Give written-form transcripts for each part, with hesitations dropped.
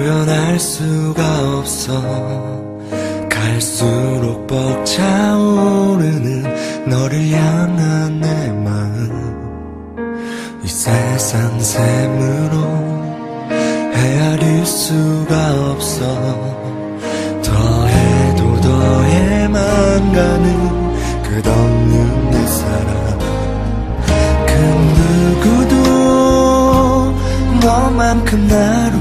표현할 수가 없어. 갈수록 벅차오르는 너를 향한 내 마음, 이 세상 샘으로 헤아릴 수가 없어. 더해도 더해만 가는 끝없는 내 사랑. 그 누구도 너만큼 나를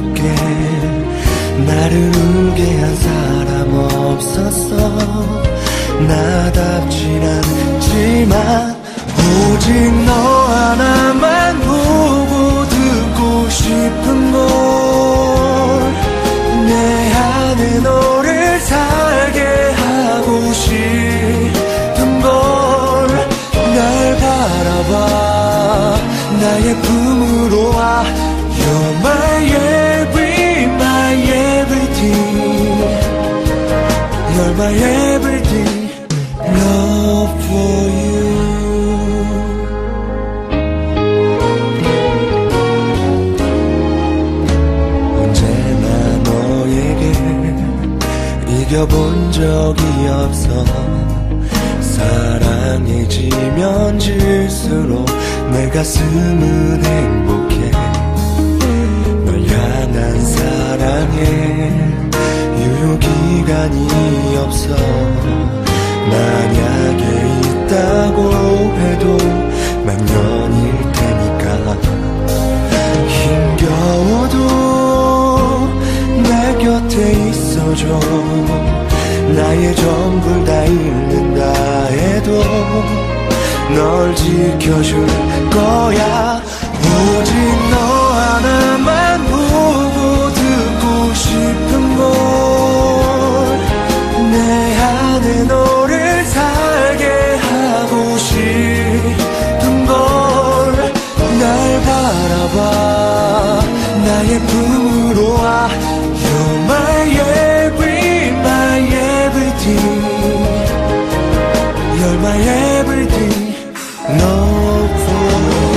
울게 한 사람 없었어. 나답진 않지만 오직 너 하나만 보고 듣고 싶은 걸, 내 안에 너를 살게 하고 싶은 걸. 날 바라봐 나의 품으로 와. You're my every, my everything. You're my everything. Love for you. 언제나 너에게 이겨본 적이 없어. 사랑해지면 질수록 내 가슴은 행복해. 널 향한 사랑에 유효기간이 없어. 만약에 있다고 해도 만 년일 테니까. 힘겨워도 내 곁에 있어줘. 나의 전부를 다 잃는다 해도 널 지켜줄 거야. 오직 너 하나만 보고 듣고 싶은 걸, 내 안에 너를 살게 하고 싶은 걸. 날 바라봐 나의 품으로 와. You're my every, my everything. You're my everything. No for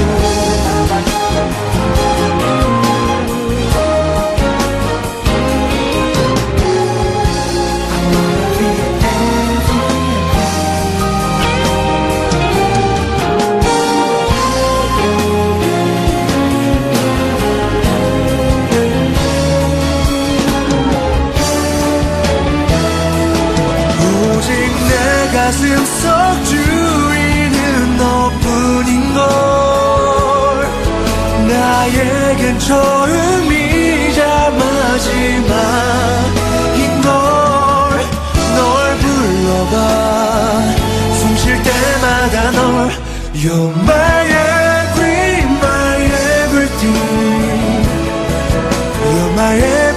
가슴 속 주인은 너뿐인걸. 나에겐 처음이자 마지막인걸. 널 불러봐 숨 쉴 때마다 널. You're my every, my everything. You're my everything.